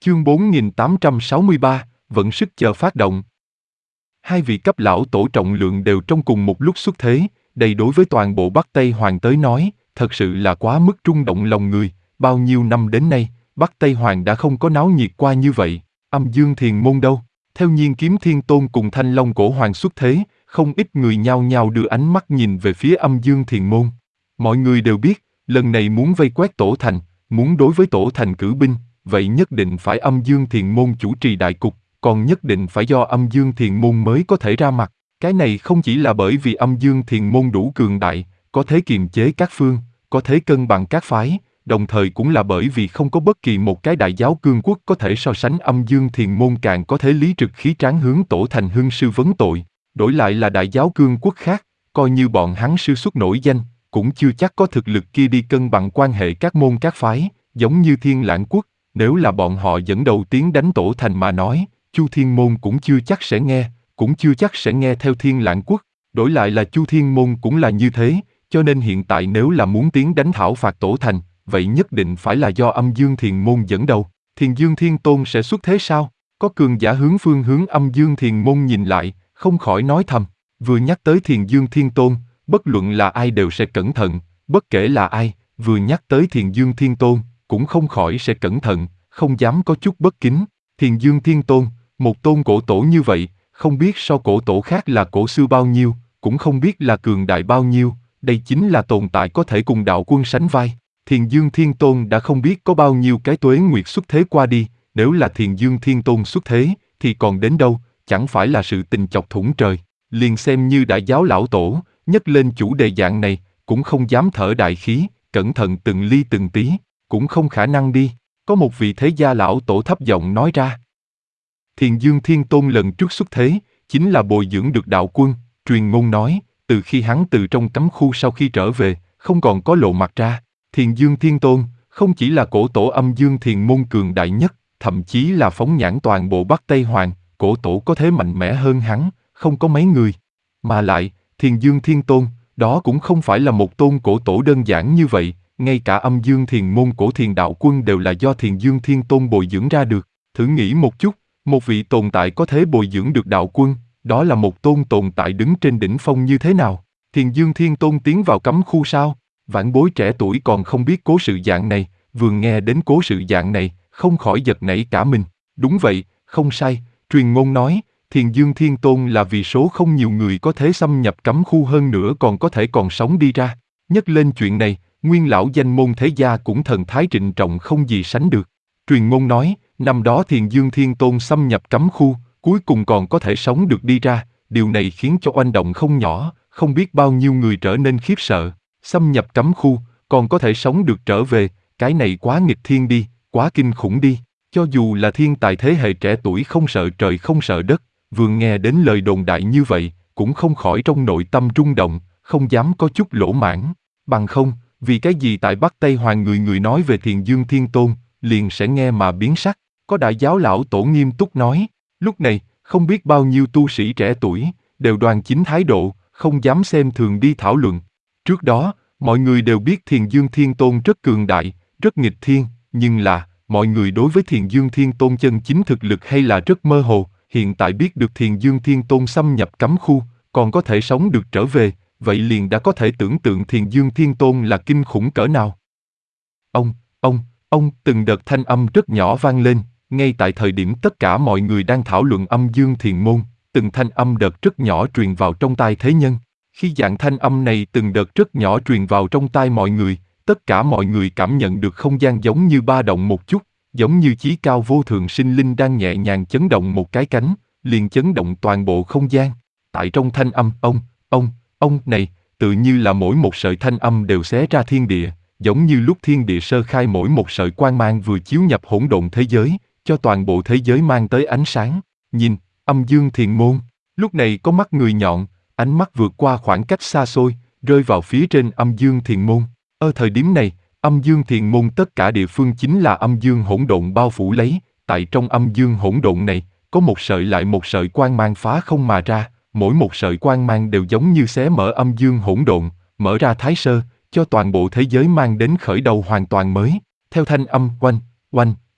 Chương 4863, vận sức chờ phát động. Hai vị cấp lão tổ trọng lượng đều trong cùng một lúc xuất thế, đây đối với toàn bộ Bắc Tây Hoàng tới nói, thật sự là quá mức rung động lòng người, bao nhiêu năm đến nay, Bắc Tây Hoàng đã không có náo nhiệt qua như vậy. Âm Dương Thiền Môn đâu? Theo Nhiên Kiếm Thiên Tôn cùng Thanh Long Cổ Hoàng xuất thế, không ít người nhao nhao đưa ánh mắt nhìn về phía Âm Dương Thiền Môn. Mọi người đều biết, lần này muốn vây quét Tổ Thành, muốn đối với Tổ Thành cử binh, vậy nhất định phải Âm Dương Thiền Môn chủ trì đại cục, còn nhất định phải do Âm Dương Thiền Môn mới có thể ra mặt. Cái này không chỉ là bởi vì Âm Dương Thiền Môn đủ cường đại, có thể kiềm chế các phương, có thể cân bằng các phái, đồng thời cũng là bởi vì không có bất kỳ một cái đại giáo cương quốc có thể so sánh Âm Dương Thiền Môn, càng có thể lý trực khí tráng hướng Tổ Thành hưng sư vấn tội. Đổi lại là đại giáo cương quốc khác, coi như bọn hắn sư xuất nổi danh, cũng chưa chắc có thực lực kia đi cân bằng quan hệ các môn các phái, giống như Thiên Lãng Quốc, nếu là bọn họ dẫn đầu tiến đánh Tổ Thành mà nói, Chu Thiên Môn cũng chưa chắc sẽ nghe theo Thiên Lãng Quốc. Đổi lại là Chu Thiên Môn cũng là như thế, cho nên hiện tại nếu là muốn tiến đánh thảo phạt Tổ Thành, vậy nhất định phải là do Âm Dương Thiền Môn dẫn đầu. Thiền Dương Thiên Tôn sẽ xuất thế sao? Có cường giả hướng Âm Dương Thiền Môn nhìn lại, không khỏi nói thầm. Vừa nhắc tới Thiền Dương Thiên Tôn, bất luận là ai đều sẽ cẩn thận, bất kể là ai, vừa nhắc tới Thiền Dương Thiên Tôn, cũng không khỏi sẽ cẩn thận, không dám có chút bất kính. Thiền Dương Thiên Tôn, một tôn cổ tổ như vậy, không biết so cổ tổ khác là cổ xưa bao nhiêu, cũng không biết là cường đại bao nhiêu, đây chính là tồn tại có thể cùng đạo quân sánh vai. Thiền Dương Thiên Tôn đã không biết có bao nhiêu cái tuế nguyệt xuất thế qua đi, nếu là Thiền Dương Thiên Tôn xuất thế, thì còn đến đâu, chẳng phải là sự tình chọc thủng trời. Liền xem như đại giáo lão tổ, nhấc lên chủ đề dạng này, cũng không dám thở đại khí, cẩn thận từng ly từng tí, cũng không khả năng đi. Có một vị thế gia lão tổ thấp giọng nói ra. Thiền Dương Thiên Tôn lần trước xuất thế, chính là bồi dưỡng được đạo quân, truyền ngôn nói, từ khi hắn từ trong cấm khu sau khi trở về, không còn có lộ mặt ra. Thiền Dương Thiên Tôn, không chỉ là cổ tổ Âm Dương Thiền Môn cường đại nhất, thậm chí là phóng nhãn toàn bộ Bắc Tây Hoàng, cổ tổ có thế mạnh mẽ hơn hắn, không có mấy người. Mà lại, Thiền Dương Thiên Tôn, đó cũng không phải là một tôn cổ tổ đơn giản như vậy, ngay cả Âm Dương Thiền Môn cổ thiền đạo quân đều là do Thiền Dương Thiên Tôn bồi dưỡng ra được. Thử nghĩ một chút, một vị tồn tại có thể bồi dưỡng được đạo quân, đó là một tôn tồn tại đứng trên đỉnh phong như thế nào? Thiền Dương Thiên Tôn tiến vào cấm khu sao? Vãn bối trẻ tuổi còn không biết cố sự dạng này, vừa nghe đến cố sự dạng này, không khỏi giật nảy cả mình. Đúng vậy, không sai, truyền ngôn nói, Thiền Dương Thiên Tôn là vì số không nhiều người có thể xâm nhập cấm khu, hơn nữa còn có thể còn sống đi ra. Nhắc lên chuyện này, nguyên lão danh môn thế gia cũng thần thái trịnh trọng không gì sánh được. Truyền ngôn nói, năm đó Thiền Dương Thiên Tôn xâm nhập cấm khu, cuối cùng còn có thể sống được đi ra, điều này khiến cho oanh động không nhỏ, không biết bao nhiêu người trở nên khiếp sợ. Xâm nhập cấm khu, còn có thể sống được trở về, cái này quá nghịch thiên đi, quá kinh khủng đi. Cho dù là thiên tài thế hệ trẻ tuổi không sợ trời không sợ đất, vừa nghe đến lời đồn đại như vậy, cũng không khỏi trong nội tâm rung động, không dám có chút lỗ mãng. Bằng không, vì cái gì tại Bắc Tây Hoàng người người nói về Thiền Dương Thiên Tôn, liền sẽ nghe mà biến sắc. Có đại giáo lão tổ nghiêm túc nói, lúc này, không biết bao nhiêu tu sĩ trẻ tuổi, đều đoan chính thái độ, không dám xem thường đi thảo luận. Trước đó, mọi người đều biết Thiền Dương Thiên Tôn rất cường đại, rất nghịch thiên, nhưng là, mọi người đối với Thiền Dương Thiên Tôn chân chính thực lực hay là rất mơ hồ. Hiện tại biết được Thiền Dương Thiên Tôn xâm nhập cấm khu, còn có thể sống được trở về, vậy liền đã có thể tưởng tượng Thiền Dương Thiên Tôn là kinh khủng cỡ nào. Từng đợt thanh âm rất nhỏ vang lên, ngay tại thời điểm tất cả mọi người đang thảo luận Âm Dương Thiền Môn, từng thanh âm đợt rất nhỏ truyền vào trong tai thế nhân. Khi dạng thanh âm này từng đợt rất nhỏ truyền vào trong tai mọi người, tất cả mọi người cảm nhận được không gian giống như ba động một chút, giống như chí cao vô thượng sinh linh đang nhẹ nhàng chấn động một cái cánh, liền chấn động toàn bộ không gian. Tại trong thanh âm ông này, tự như là mỗi một sợi thanh âm đều xé ra thiên địa, giống như lúc thiên địa sơ khai mỗi một sợi quang mang vừa chiếu nhập hỗn độn thế giới, cho toàn bộ thế giới mang tới ánh sáng. Nhìn, Âm Dương Thiền Môn, lúc này có mắt người nhọn, ánh mắt vượt qua khoảng cách xa xôi, rơi vào phía trên Âm Dương Thiền Môn. Ở thời điểm này, Âm Dương Thiền Môn tất cả địa phương chính là âm dương hỗn độn bao phủ lấy, tại trong âm dương hỗn độn này, có một sợi lại một sợi quang mang phá không mà ra, mỗi một sợi quang mang đều giống như xé mở âm dương hỗn độn, mở ra thái sơ, cho toàn bộ thế giới mang đến khởi đầu hoàn toàn mới. Theo thanh âm oanh,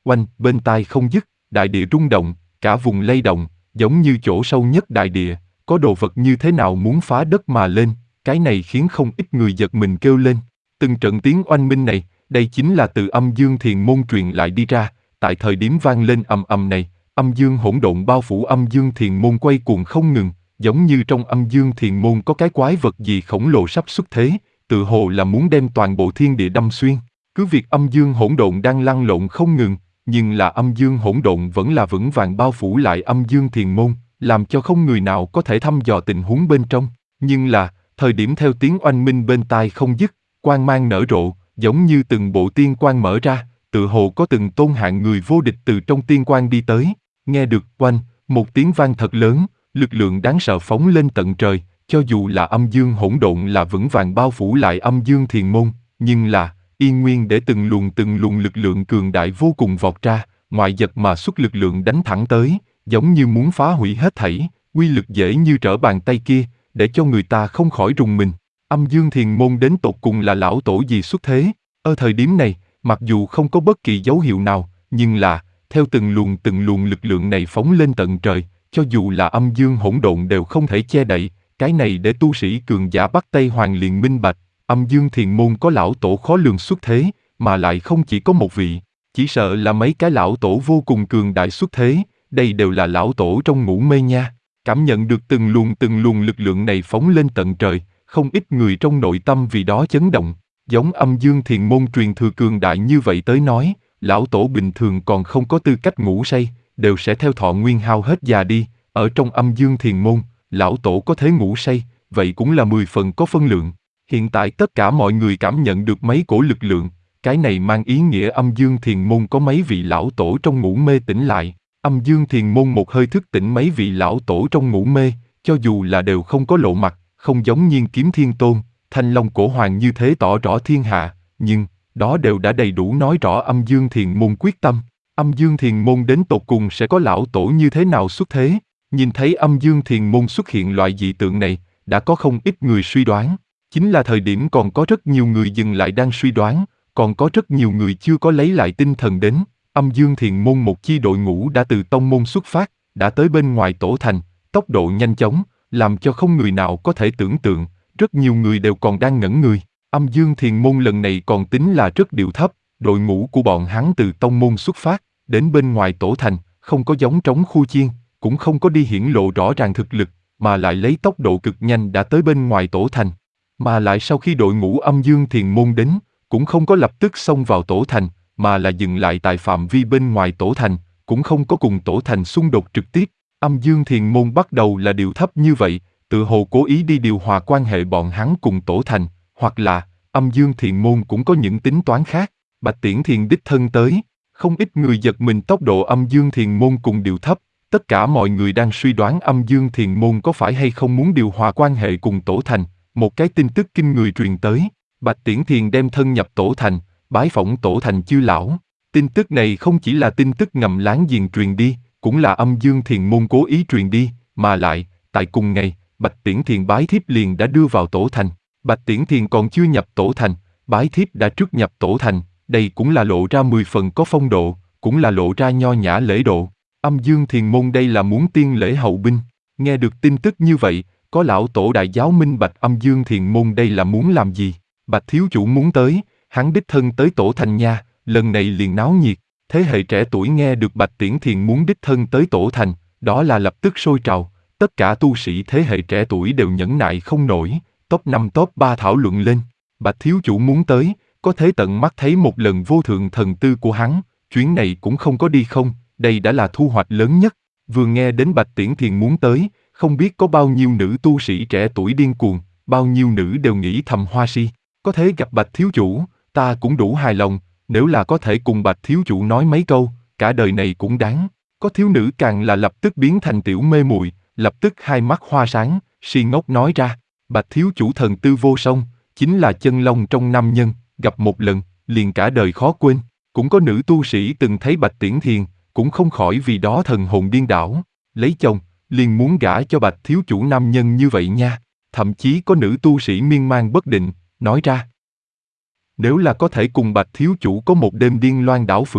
oanh, bên tai không dứt, đại địa rung động, cả vùng lay động, giống như chỗ sâu nhất đại địa, có đồ vật như thế nào muốn phá đất mà lên, cái này khiến không ít người giật mình kêu lên. Từng trận tiếng oanh minh này, đây chính là từ âm dương thiền môn truyền lại đi ra, tại thời điểm vang lên ầm ầm này, âm dương hỗn độn bao phủ âm dương thiền môn quay cuồng không ngừng, giống như trong âm dương thiền môn có cái quái vật gì khổng lồ sắp xuất thế, tự hồ là muốn đem toàn bộ thiên địa đâm xuyên. Cứ việc âm dương hỗn độn đang lăn lộn không ngừng, nhưng là âm dương hỗn độn vẫn là vững vàng bao phủ lại âm dương thiền môn, làm cho không người nào có thể thăm dò tình huống bên trong. Nhưng là, thời điểm theo tiếng oanh minh bên tai không dứt, quang mang nở rộ, giống như từng bộ tiên quang mở ra, tự hồ có từng tôn hạng người vô địch từ trong tiên quang đi tới. Nghe được oanh, một tiếng vang thật lớn, lực lượng đáng sợ phóng lên tận trời, cho dù là âm dương hỗn độn là vững vàng bao phủ lại âm dương thiền môn, nhưng là, y nguyên để từng luồng lực lượng cường đại vô cùng vọt ra, ngoại vật mà xuất lực lượng đánh thẳng tới, giống như muốn phá hủy hết thảy, uy lực dễ như trở bàn tay kia, để cho người ta không khỏi rùng mình. Âm dương thiền môn đến tột cùng là lão tổ gì xuất thế? Ở thời điểm này, mặc dù không có bất kỳ dấu hiệu nào, nhưng là, theo từng luồng lực lượng này phóng lên tận trời, cho dù là âm dương hỗn độn đều không thể che đậy, cái này để tu sĩ cường giả Bắc Tây Hoàng liền minh bạch, âm dương thiền môn có lão tổ khó lường xuất thế, mà lại không chỉ có một vị, chỉ sợ là mấy cái lão tổ vô cùng cường đại xuất thế, đây đều là lão tổ trong ngũ mê nha. Cảm nhận được từng luồng lực lượng này phóng lên tận trời, không ít người trong nội tâm vì đó chấn động, giống âm dương thiền môn truyền thừa cường đại như vậy tới nói, lão tổ bình thường còn không có tư cách ngủ say, đều sẽ theo thọ nguyên hao hết già đi, ở trong âm dương thiền môn, lão tổ có thể ngủ say, vậy cũng là 10 phần có phân lượng. Hiện tại tất cả mọi người cảm nhận được mấy cổ lực lượng, cái này mang ý nghĩa âm dương thiền môn có mấy vị lão tổ trong ngủ mê tỉnh lại. Âm dương thiền môn một hơi thức tỉnh mấy vị lão tổ trong ngủ mê, cho dù là đều không có lộ mặt, không giống Nhiên Kiếm Thiên Tôn, Thanh Long Cổ Hoàng như thế tỏ rõ thiên hạ, nhưng, đó đều đã đầy đủ nói rõ âm dương thiền môn quyết tâm. Âm dương thiền môn đến tột cùng sẽ có lão tổ như thế nào xuất thế? Nhìn thấy âm dương thiền môn xuất hiện loại dị tượng này, đã có không ít người suy đoán. Chính là thời điểm còn có rất nhiều người dừng lại đang suy đoán, còn có rất nhiều người chưa có lấy lại tinh thần đến. Âm dương thiền môn một chi đội ngũ đã từ tông môn xuất phát, đã tới bên ngoài tổ thành, tốc độ nhanh chóng, làm cho không người nào có thể tưởng tượng, rất nhiều người đều còn đang ngẩn người. Âm dương thiền môn lần này còn tính là rất điệu thấp, đội ngũ của bọn hắn từ tông môn xuất phát, đến bên ngoài tổ thành, không có giống trống khu chiên, cũng không có đi hiển lộ rõ ràng thực lực, mà lại lấy tốc độ cực nhanh đã tới bên ngoài tổ thành. Mà lại sau khi đội ngũ âm dương thiền môn đến, cũng không có lập tức xông vào tổ thành, mà là dừng lại tại phạm vi bên ngoài tổ thành, cũng không có cùng tổ thành xung đột trực tiếp. Âm dương thiền môn bắt đầu là điều thấp như vậy, tự hồ cố ý đi điều hòa quan hệ bọn hắn cùng tổ thành, hoặc là, âm dương thiền môn cũng có những tính toán khác. Bạch Tiễn Thiền đích thân tới, không ít người giật mình tốc độ âm dương thiền môn cùng điều thấp, tất cả mọi người đang suy đoán âm dương thiền môn có phải hay không muốn điều hòa quan hệ cùng tổ thành. Một cái tin tức kinh người truyền tới, Bạch Tiễn Thiền đem thân nhập tổ thành, bái phỏng tổ thành chư lão. Tin tức này không chỉ là tin tức ngầm láng giềng truyền đi, cũng là âm dương thiền môn cố ý truyền đi, mà lại, tại cùng ngày, Bạch Tiễn Thiền bái thiếp liền đã đưa vào tổ thành. Bạch Tiễn Thiền còn chưa nhập tổ thành, bái thiếp đã trước nhập tổ thành, đây cũng là lộ ra 10 phần có phong độ, cũng là lộ ra nho nhã lễ độ. Âm dương thiền môn đây là muốn tiên lễ hậu binh. Nghe được tin tức như vậy, có lão tổ đại giáo minh bạch âm dương thiền môn đây là muốn làm gì? Bạch thiếu chủ muốn tới, hắn đích thân tới tổ thành nha, lần này liền náo nhiệt. Thế hệ trẻ tuổi nghe được Bạch Tiễn Thiền muốn đích thân tới tổ thành, đó là lập tức sôi trào. Tất cả tu sĩ thế hệ trẻ tuổi đều nhẫn nại không nổi, top 5 top 3 thảo luận lên. Bạch thiếu chủ muốn tới, có thể tận mắt thấy một lần vô thượng thần tư của hắn, chuyến này cũng không có đi không, đây đã là thu hoạch lớn nhất. Vừa nghe đến Bạch Tiễn Thiền muốn tới, không biết có bao nhiêu nữ tu sĩ trẻ tuổi điên cuồng, bao nhiêu nữ đều nghĩ thầm hoa si. Có thể gặp Bạch thiếu chủ, ta cũng đủ hài lòng, nếu là có thể cùng Bạch thiếu chủ nói mấy câu, cả đời này cũng đáng. Có thiếu nữ càng là lập tức biến thành tiểu mê muội, lập tức hai mắt hoa sáng, si ngốc nói ra, Bạch thiếu chủ thần tư vô song, chính là chân long trong nam nhân, gặp một lần, liền cả đời khó quên. Cũng có nữ tu sĩ từng thấy Bạch Tiễn Thiền, cũng không khỏi vì đó thần hồn điên đảo, lấy chồng, liền muốn gả cho Bạch thiếu chủ nam nhân như vậy nha. Thậm chí có nữ tu sĩ miên man bất định, nói ra, nếu là có thể cùng Bạch thiếu chủ có một đêm điên loan đảo phượng,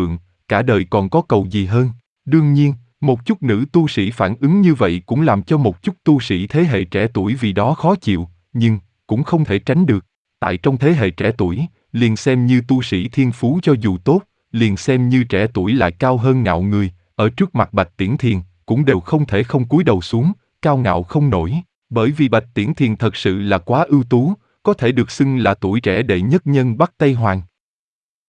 cả đời còn có cầu gì hơn. Đương nhiên, một chút nữ tu sĩ phản ứng như vậy cũng làm cho một chút tu sĩ thế hệ trẻ tuổi vì đó khó chịu, nhưng cũng không thể tránh được. Tại trong thế hệ trẻ tuổi, liền xem như tu sĩ thiên phú cho dù tốt, liền xem như trẻ tuổi lại cao hơn ngạo người, ở trước mặt Bạch Tiễn Thiền, cũng đều không thể không cúi đầu xuống, cao ngạo không nổi, bởi vì Bạch Tiễn Thiền thật sự là quá ưu tú, có thể được xưng là tuổi trẻ đệ nhất nhân Bắc Tây Hoàng.